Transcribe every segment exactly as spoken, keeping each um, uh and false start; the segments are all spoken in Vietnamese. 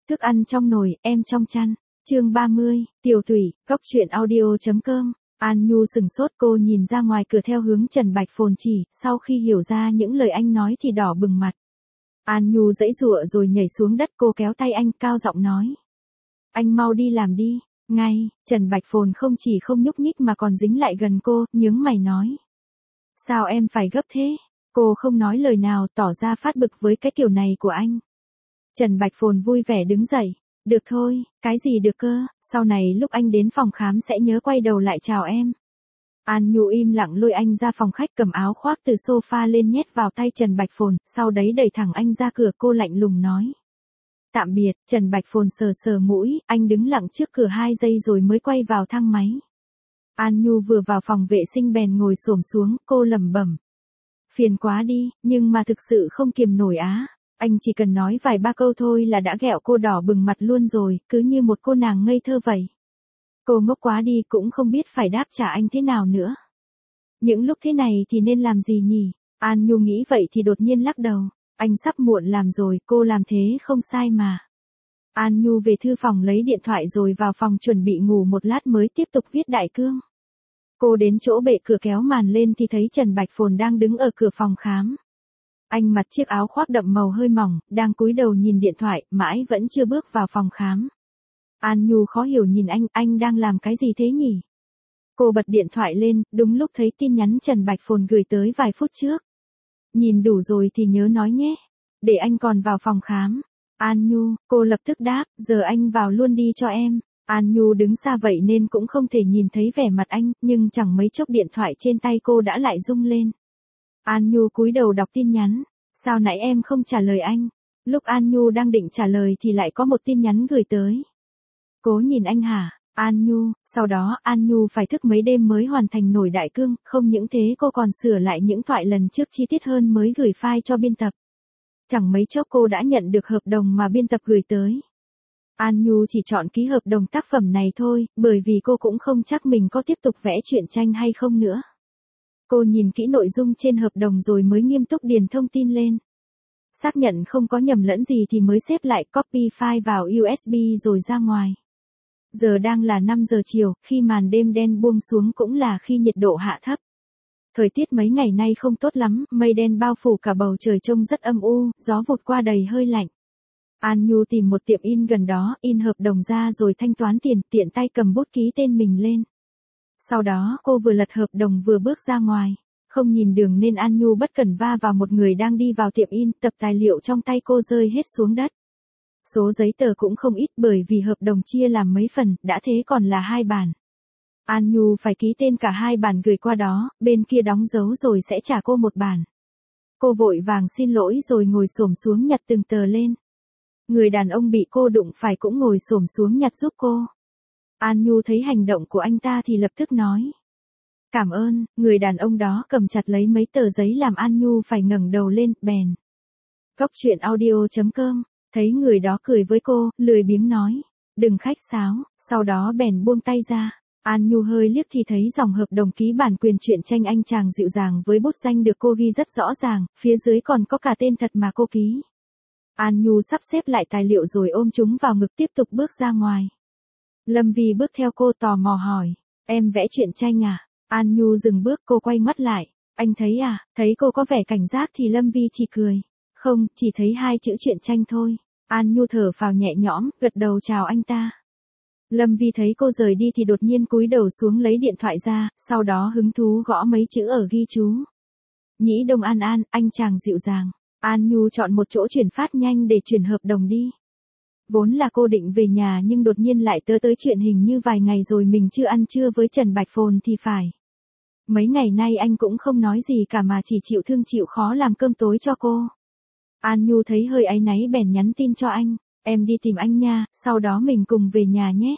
Thức ăn trong nồi, em trong chăn. Chương ba mươi, Tiểu Thủy, Cóc truyện audio.com. An Nhu sừng sốt, cô nhìn ra ngoài cửa theo hướng Trần Bạch Phồn chỉ, sau khi hiểu ra những lời anh nói thì đỏ bừng mặt. An Nhu giãy giụa rồi nhảy xuống đất, cô kéo tay anh, cao giọng nói. Anh mau đi làm đi. Ngay, Trần Bạch Phồn không chỉ không nhúc nhích mà còn dính lại gần cô, nhướng mày nói. Sao em phải gấp thế? Cô không nói lời nào, tỏ ra phát bực với cái kiểu này của anh. Trần Bạch Phồn vui vẻ đứng dậy. Được thôi, cái gì được cơ, sau này lúc anh đến phòng khám sẽ nhớ quay đầu lại chào em. An Nhu im lặng lôi anh ra phòng khách, cầm áo khoác từ sofa lên nhét vào tay Trần Bạch Phồn, sau đấy đẩy thẳng anh ra cửa. Cô lạnh lùng nói. Tạm biệt. Trần Bạch Phồn sờ sờ mũi, anh đứng lặng trước cửa hai giây rồi mới quay vào thang máy. An Nhu vừa vào phòng vệ sinh bèn ngồi xổm xuống, cô lẩm bẩm. Phiền quá đi, nhưng mà thực sự không kiềm nổi á. Anh chỉ cần nói vài ba câu thôi là đã ghẹo cô đỏ bừng mặt luôn rồi, cứ như một cô nàng ngây thơ vậy. Cô ngốc quá đi, cũng không biết phải đáp trả anh thế nào nữa. Những lúc thế này thì nên làm gì nhỉ? An Nhu nghĩ vậy thì đột nhiên lắc đầu. Anh sắp muộn làm rồi, cô làm thế không sai mà. An Nhu về thư phòng lấy điện thoại rồi vào phòng chuẩn bị ngủ một lát mới tiếp tục viết đại cương. Cô đến chỗ bệ cửa kéo màn lên thì thấy Trần Bạch Phồn đang đứng ở cửa phòng khám. Anh mặc chiếc áo khoác đậm màu hơi mỏng, đang cúi đầu nhìn điện thoại, mãi vẫn chưa bước vào phòng khám. An Nhu khó hiểu nhìn anh, anh đang làm cái gì thế nhỉ? Cô bật điện thoại lên, đúng lúc thấy tin nhắn Trần Bạch Phồn gửi tới vài phút trước. Nhìn đủ rồi thì nhớ nói nhé, để anh còn vào phòng khám. An Nhu, cô lập tức đáp, giờ anh vào luôn đi cho em. An Nhu đứng xa vậy nên cũng không thể nhìn thấy vẻ mặt anh, nhưng chẳng mấy chốc điện thoại trên tay cô đã lại rung lên. An Nhu cúi đầu đọc tin nhắn. Sao nãy em không trả lời anh? Lúc An Nhu đang định trả lời thì lại có một tin nhắn gửi tới. Cố nhìn anh hả? An Nhu, sau đó An Nhu phải thức mấy đêm mới hoàn thành nổi đại cương, không những thế cô còn sửa lại những thoại lần trước chi tiết hơn mới gửi file cho biên tập. Chẳng mấy chốc cô đã nhận được hợp đồng mà biên tập gửi tới. An Nhu chỉ chọn ký hợp đồng tác phẩm này thôi, bởi vì cô cũng không chắc mình có tiếp tục vẽ truyện tranh hay không nữa. Cô nhìn kỹ nội dung trên hợp đồng rồi mới nghiêm túc điền thông tin lên. Xác nhận không có nhầm lẫn gì thì mới xếp lại copy file vào u ét bê rồi ra ngoài. Giờ đang là năm giờ chiều, khi màn đêm đen buông xuống cũng là khi nhiệt độ hạ thấp. Thời tiết mấy ngày nay không tốt lắm, mây đen bao phủ cả bầu trời trông rất âm u, gió vụt qua đầy hơi lạnh. An Nhu tìm một tiệm in gần đó, in hợp đồng ra rồi thanh toán tiền, tiện tay cầm bút ký tên mình lên. Sau đó cô vừa lật hợp đồng vừa bước ra ngoài. Không nhìn đường nên An Nhu bất cẩn va vào một người đang đi vào tiệm in, tập tài liệu trong tay cô rơi hết xuống đất. Số giấy tờ cũng không ít bởi vì hợp đồng chia làm mấy phần, đã thế còn là hai bản. An Nhu phải ký tên cả hai bản gửi qua đó, bên kia đóng dấu rồi sẽ trả cô một bản. Cô vội vàng xin lỗi rồi ngồi xổm xuống nhặt từng tờ lên. Người đàn ông bị cô đụng phải cũng ngồi xổm xuống nhặt giúp cô. An Nhu thấy hành động của anh ta thì lập tức nói. Cảm ơn. Người đàn ông đó cầm chặt lấy mấy tờ giấy làm An Nhu phải ngẩng đầu lên, bèn. Cóc truyện audio.com, thấy người đó cười với cô, lười biếng nói. Đừng khách sáo, sau đó bèn buông tay ra. An Nhu hơi liếc thì thấy dòng hợp đồng ký bản quyền truyện tranh anh chàng dịu dàng với bút danh được cô ghi rất rõ ràng, phía dưới còn có cả tên thật mà cô ký. An Nhu sắp xếp lại tài liệu rồi ôm chúng vào ngực tiếp tục bước ra ngoài. Lâm Vi bước theo cô tò mò hỏi, em vẽ truyện tranh à? An Nhu dừng bước, cô quay mắt lại. Anh thấy à? Thấy cô có vẻ cảnh giác thì Lâm Vi chỉ cười. Không, chỉ thấy hai chữ truyện tranh thôi. An Nhu thở phào nhẹ nhõm, gật đầu chào anh ta. Lâm Vi thấy cô rời đi thì đột nhiên cúi đầu xuống lấy điện thoại ra, sau đó hứng thú gõ mấy chữ ở ghi chú. Nhĩ Đông An An, anh chàng dịu dàng. An Nhu chọn một chỗ chuyển phát nhanh để chuyển hợp đồng đi. Vốn là cô định về nhà nhưng đột nhiên lại tớ tới chuyện hình như vài ngày rồi mình chưa ăn trưa với Trần Bạch Phồn thì phải. Mấy ngày nay anh cũng không nói gì cả mà chỉ chịu thương chịu khó làm cơm tối cho cô. An Nhu thấy hơi áy náy bèn nhắn tin cho anh, em đi tìm anh nha, sau đó mình cùng về nhà nhé.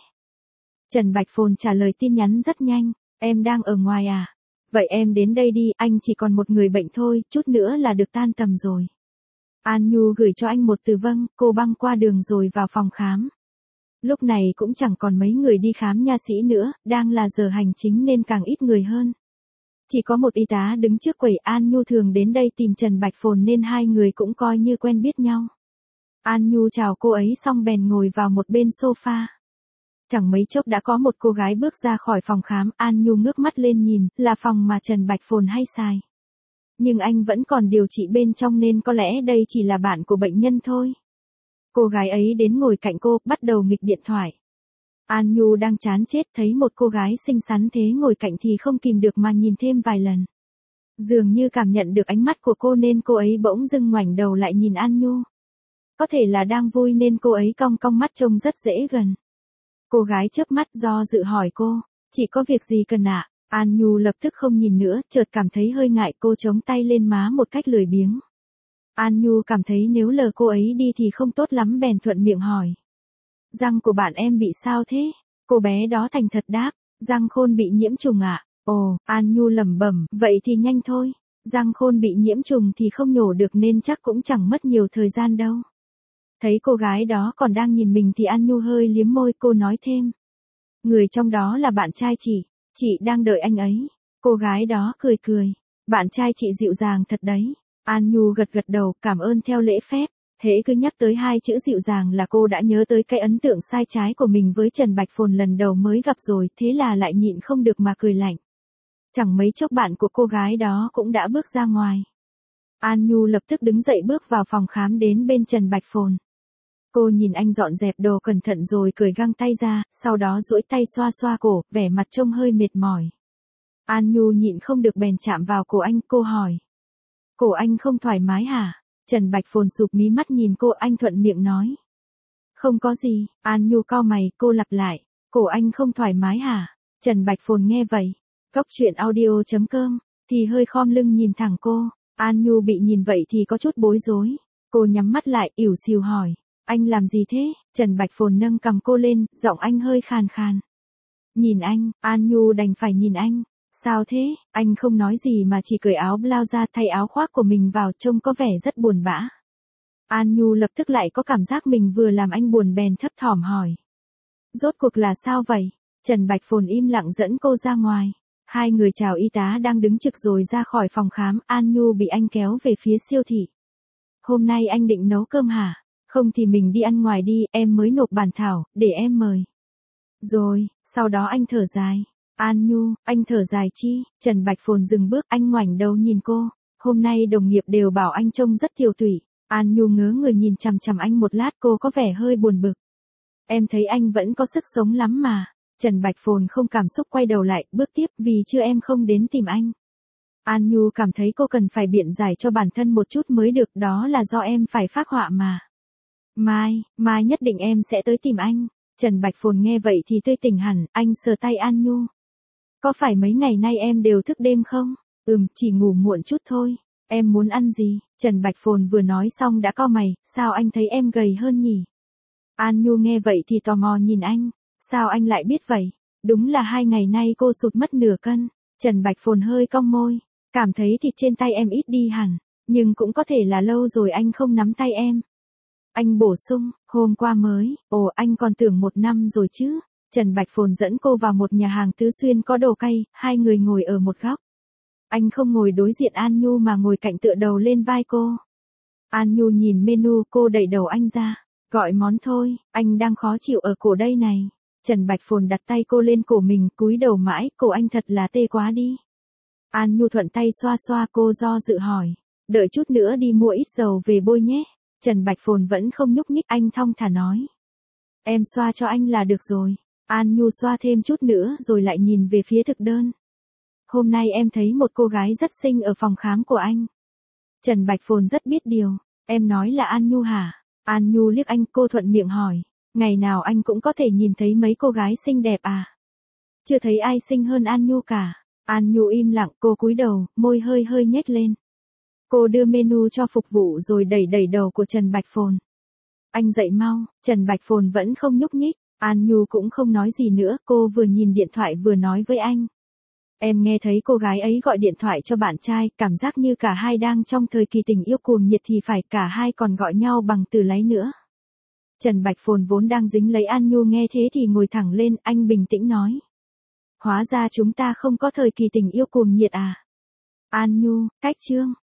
Trần Bạch Phồn trả lời tin nhắn rất nhanh, em đang ở ngoài à? Vậy em đến đây đi, anh chỉ còn một người bệnh thôi, chút nữa là được tan tầm rồi. An Nhu gửi cho anh một từ vâng, cô băng qua đường rồi vào phòng khám. Lúc này cũng chẳng còn mấy người đi khám nha sĩ nữa, đang là giờ hành chính nên càng ít người hơn. Chỉ có một y tá đứng trước quầy. An Nhu thường đến đây tìm Trần Bạch Phồn nên hai người cũng coi như quen biết nhau. An Nhu chào cô ấy xong bèn ngồi vào một bên sofa. Chẳng mấy chốc đã có một cô gái bước ra khỏi phòng khám, An Nhu ngước mắt lên nhìn, là phòng mà Trần Bạch Phồn hay xài. Nhưng anh vẫn còn điều trị bên trong nên có lẽ đây chỉ là bạn của bệnh nhân thôi. Cô gái ấy đến ngồi cạnh cô, bắt đầu nghịch điện thoại. An Nhu đang chán chết thấy một cô gái xinh xắn thế ngồi cạnh thì không kìm được mà nhìn thêm vài lần. Dường như cảm nhận được ánh mắt của cô nên cô ấy bỗng dưng ngoảnh đầu lại nhìn An Nhu. Có thể là đang vui nên cô ấy cong cong mắt trông rất dễ gần. Cô gái chớp mắt do dự hỏi cô, chị có việc gì cần ạ? À? An Nhu lập tức không nhìn nữa, chợt cảm thấy hơi ngại, cô chống tay lên má một cách lười biếng. An Nhu cảm thấy nếu lờ cô ấy đi thì không tốt lắm bèn thuận miệng hỏi. Răng của bạn em bị sao thế? Cô bé đó thành thật đáp, răng khôn bị nhiễm trùng ạ. À? Ồ, An Nhu lẩm bẩm, vậy thì nhanh thôi. Răng khôn bị nhiễm trùng thì không nhổ được nên chắc cũng chẳng mất nhiều thời gian đâu. Thấy cô gái đó còn đang nhìn mình thì An Nhu hơi liếm môi, cô nói thêm. Người trong đó là bạn trai chị, chị đang đợi anh ấy. Cô gái đó cười cười, bạn trai chị dịu dàng thật đấy. An Nhu gật gật đầu, cảm ơn theo lễ phép. Hễ cứ nhắc tới hai chữ dịu dàng là cô đã nhớ tới cái ấn tượng sai trái của mình với Trần Bạch Phồn lần đầu mới gặp rồi, thế là lại nhịn không được mà cười lạnh. Chẳng mấy chốc bạn của cô gái đó cũng đã bước ra ngoài. An Nhu lập tức đứng dậy bước vào phòng khám đến bên Trần Bạch Phồn. Cô nhìn anh dọn dẹp đồ cẩn thận rồi cởi găng tay ra, sau đó duỗi tay xoa xoa cổ, vẻ mặt trông hơi mệt mỏi. An Nhu nhịn không được bèn chạm vào cổ anh, cô hỏi. Cổ anh không thoải mái hả? Trần Bạch Phồn sụp mí mắt nhìn cô, anh thuận miệng nói. Không có gì. An Nhu cau mày, cô lặp lại. Cổ anh không thoải mái hả? Trần Bạch Phồn nghe vậy. Cóc truyện audio chấm com, thì hơi khom lưng nhìn thẳng cô. An Nhu bị nhìn vậy thì có chút bối rối. Cô nhắm mắt lại, ỉu xìu hỏi. Anh làm gì thế? Trần Bạch Phồn nâng cằm cô lên, giọng anh hơi khàn khàn. Nhìn anh, An Nhu đành phải nhìn anh. Sao thế? Anh không nói gì mà chỉ cởi áo blau ra, thay áo khoác của mình vào, trông có vẻ rất buồn bã. An Nhu lập tức lại có cảm giác mình vừa làm anh buồn bèn thấp thỏm hỏi. Rốt cuộc là sao vậy? Trần Bạch Phồn im lặng dẫn cô ra ngoài. Hai người chào y tá đang đứng trực rồi ra khỏi phòng khám, An Nhu bị anh kéo về phía siêu thị. Hôm nay anh định nấu cơm hả? Không thì mình đi ăn ngoài đi, em mới nộp bản thảo, để em mời. Rồi, sau đó anh thở dài. An Nhu, anh thở dài chi? Trần Bạch Phồn dừng bước, anh ngoảnh đầu nhìn cô. Hôm nay đồng nghiệp đều bảo anh trông rất tiều tụy. An Nhu ngớ người nhìn chằm chằm anh một lát, cô có vẻ hơi buồn bực. Em thấy anh vẫn có sức sống lắm mà. Trần Bạch Phồn không cảm xúc quay đầu lại, bước tiếp, vì chưa em không đến tìm anh. An Nhu cảm thấy cô cần phải biện giải cho bản thân một chút mới được, đó là do em phải phác họa mà. Mai, mai nhất định em sẽ tới tìm anh. Trần Bạch Phồn nghe vậy thì tươi tỉnh hẳn, anh sờ tay An Nhu. Có phải mấy ngày nay em đều thức đêm không? Ừm, chỉ ngủ muộn chút thôi. Em muốn ăn gì? Trần Bạch Phồn vừa nói xong đã cau mày, sao anh thấy em gầy hơn nhỉ? An Nhu nghe vậy thì tò mò nhìn anh. Sao anh lại biết vậy? Đúng là hai ngày nay cô sụt mất nửa cân. Trần Bạch Phồn hơi cong môi. Cảm thấy thịt trên tay em ít đi hẳn. Nhưng cũng có thể là lâu rồi anh không nắm tay em. Anh bổ sung, hôm qua mới, ồ anh còn tưởng một năm rồi chứ. Trần Bạch Phồn dẫn cô vào một nhà hàng Tứ Xuyên có đồ cay, hai người ngồi ở một góc. Anh không ngồi đối diện An Nhu mà ngồi cạnh tựa đầu lên vai cô. An Nhu nhìn menu, cô đẩy đầu anh ra. Gọi món thôi, anh đang khó chịu ở cổ đây này. Trần Bạch Phồn đặt tay cô lên cổ mình, cúi đầu mãi, cổ anh thật là tê quá đi. An Nhu thuận tay xoa xoa, cô do dự hỏi. Đợi chút nữa đi mua ít dầu về bôi nhé. Trần Bạch Phồn vẫn không nhúc nhích, anh thong thả nói. Em xoa cho anh là được rồi. An Nhu xoa thêm chút nữa rồi lại nhìn về phía thực đơn. Hôm nay em thấy một cô gái rất xinh ở phòng khám của anh. Trần Bạch Phồn rất biết điều. Em nói là An Nhu hả? An Nhu liếc anh, cô thuận miệng hỏi. Ngày nào anh cũng có thể nhìn thấy mấy cô gái xinh đẹp à? Chưa thấy ai xinh hơn An Nhu cả. An Nhu im lặng, cô cúi đầu, môi hơi hơi nhếch lên. Cô đưa menu cho phục vụ rồi đẩy đẩy đầu của Trần Bạch Phồn. Anh dậy mau. Trần Bạch Phồn vẫn không nhúc nhích. An Nhu cũng không nói gì nữa, cô vừa nhìn điện thoại vừa nói với anh. Em nghe thấy cô gái ấy gọi điện thoại cho bạn trai, cảm giác như cả hai đang trong thời kỳ tình yêu cuồng nhiệt thì phải, cả hai còn gọi nhau bằng từ lấy nữa. Trần Bạch Phồn vốn đang dính lấy An Nhu nghe thế thì ngồi thẳng lên, anh bình tĩnh nói. Hóa ra chúng ta không có thời kỳ tình yêu cuồng nhiệt à? An Nhu, cách chương.